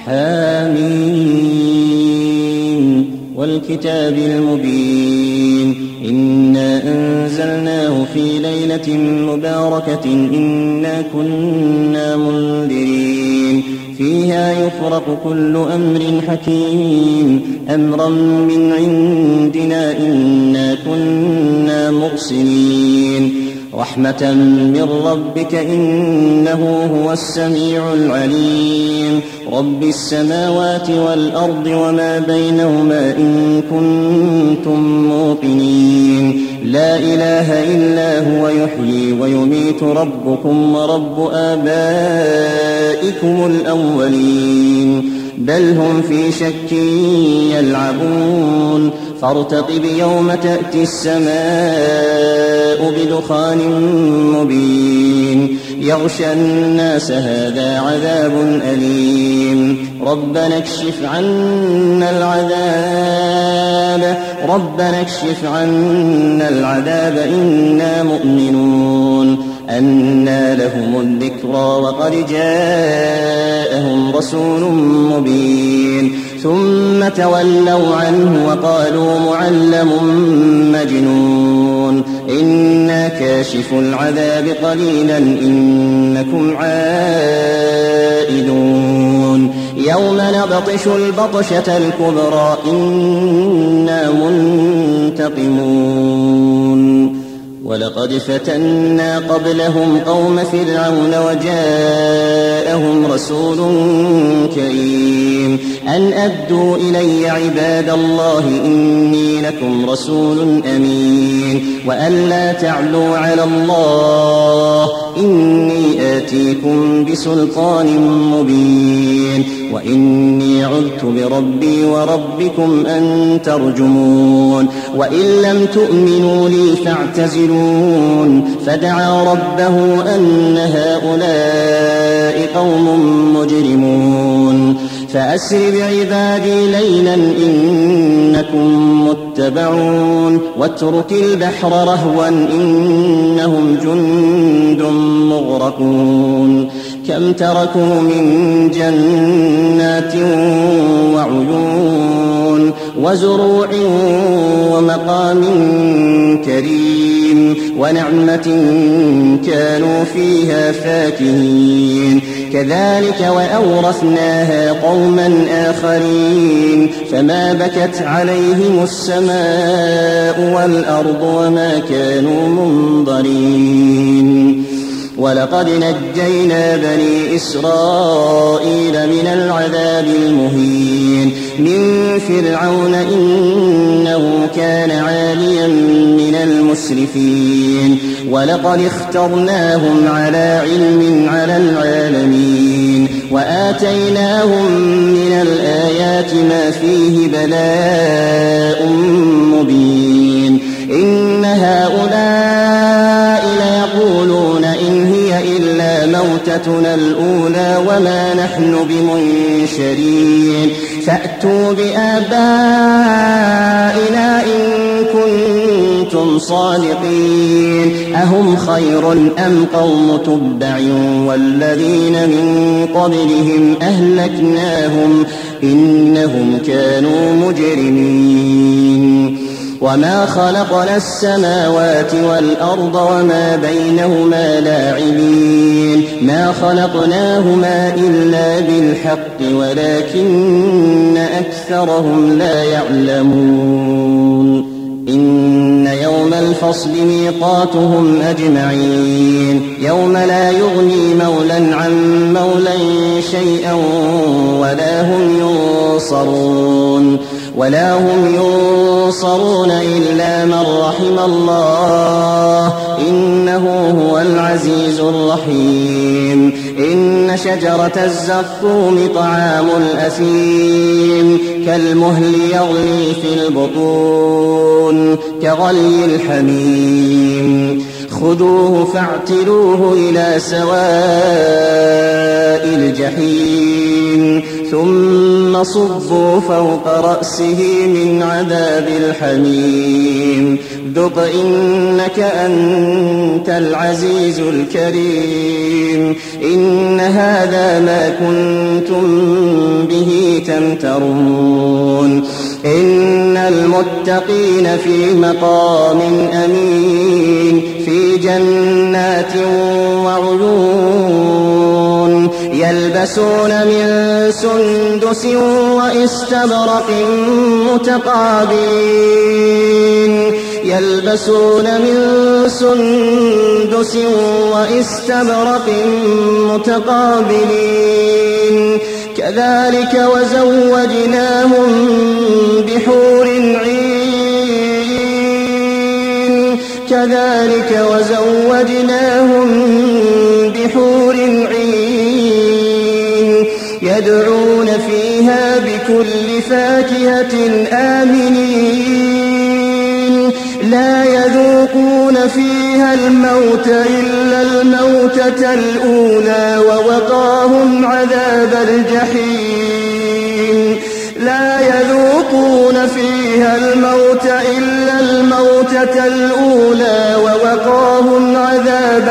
حميم والكتاب المبين إنا أنزلناه في ليلة مباركة إنا كنا منذرين فيها يفرق كل أمر حكيم أمرا من عندنا إنا كنا مرسلين رحمة من ربك إنه هو السميع العليم رب السماوات والأرض وما بينهما إن كنتم موقنين لا إله إلا هو يحيي ويميت ربكم ورب آبائكم الأولين بل هم في شك يلعبون فارتقب يوم تأتي السماء بدخان مبين يغشى الناس هذا عذاب أليم ربنا اكشف عنا العذاب إنا مؤمنون أنى لهم الذكرى وقد جاءهم رسول مبين ثم تولوا عنه وقالوا معلم مجنون إنا كاشف العذاب قليلا إنكم عائدون يوم نبطش البطشة الكبرى إنا منتقمون ولقد فتنا قبلهم قوم فرعون وجاءهم رسول كريم أن أدوا إلي عباد الله إني لكم رسول أمين وأن لا تعلوا على الله إني آتيكم بسلطان مبين وإني عذت بربي وربكم أن ترجمون وإن لم تؤمنوا لي فاعتزلون فدعا ربه أن هؤلاء قوم مجرمون فأسر بعبادي ليلا إنكم متبعون واترك البحر رهوا إنهم جند مغرقون كم تركوا من جنات وعيون وزروع ومقام كريم ونعمة كانوا فيها فاكهين كذلك وأورثناها قوما آخرين فما بكت عليهم السماء والأرض وما كانوا منظرين ولقد نجينا بني إسرائيل من العذاب المهين من فرعون إنه كان عاليا من المسرفين ولقد اخترناهم على علم على العالمين وآتيناهم من الآيات ما فيه بلاء مبين إن هؤلاء ليقولون إن هي إلا موتتنا الأولى وما نحن بمنشرين فأتوا بآبائنا إن كنتم صادقين أهم خير أم قوم تبع والذين من قبلهم أهلكناهم إنهم كانوا مجرمين وما خلقنا السماوات والأرض وما بينهما لاعبين ما خلقناهما إلا بالحق ولكن أكثرهم لا يعلمون إن يوم الفصل ميقاتهم أجمعين يوم لا يغني مولى عن مولى شيئا ولا هم ينصرون إلا من رحم الله إنه هو العزيز الرحيم إن شجرة الزقوم طعام الأثيم كالمهل يغلي في البطون كغلي الحميم خذوه فاعتلوه إلى سواء الجحيم ثم ثم صبوا فوق رأسه من عذاب الحميم ذق إنك أنت العزيز الكريم إن هذا ما كنتم به تمترون إن المتقين في مقام أمين في جنات وعيون يلبسون من سندس وإستبرق متقابلين يلبسون من سندس وإستبرق متقابلين كذلك وزوجناهم بحور عين كذلك وزوجناهم بحور عين يدعون فيها بكل فاكهة آمنين لا يذوقون فيها الموت إلا الموتة الأولى ووقاهم عذاب الجحيم لا يذوقون فيها الموت إلا الموتة الأولى ووقاهم عذاب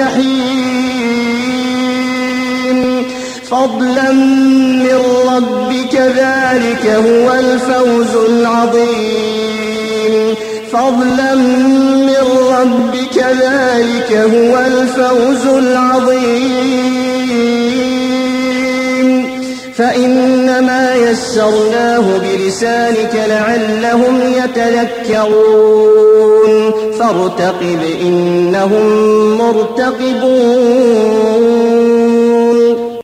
الجحيم فضلا من ربك ذلك هو الفوز العظيم فضلا من ربك ذلك هو الفوز العظيم فإنما يسرناه بلسانك لعلهم يتذكرون فارتقب إنهم مرتقبون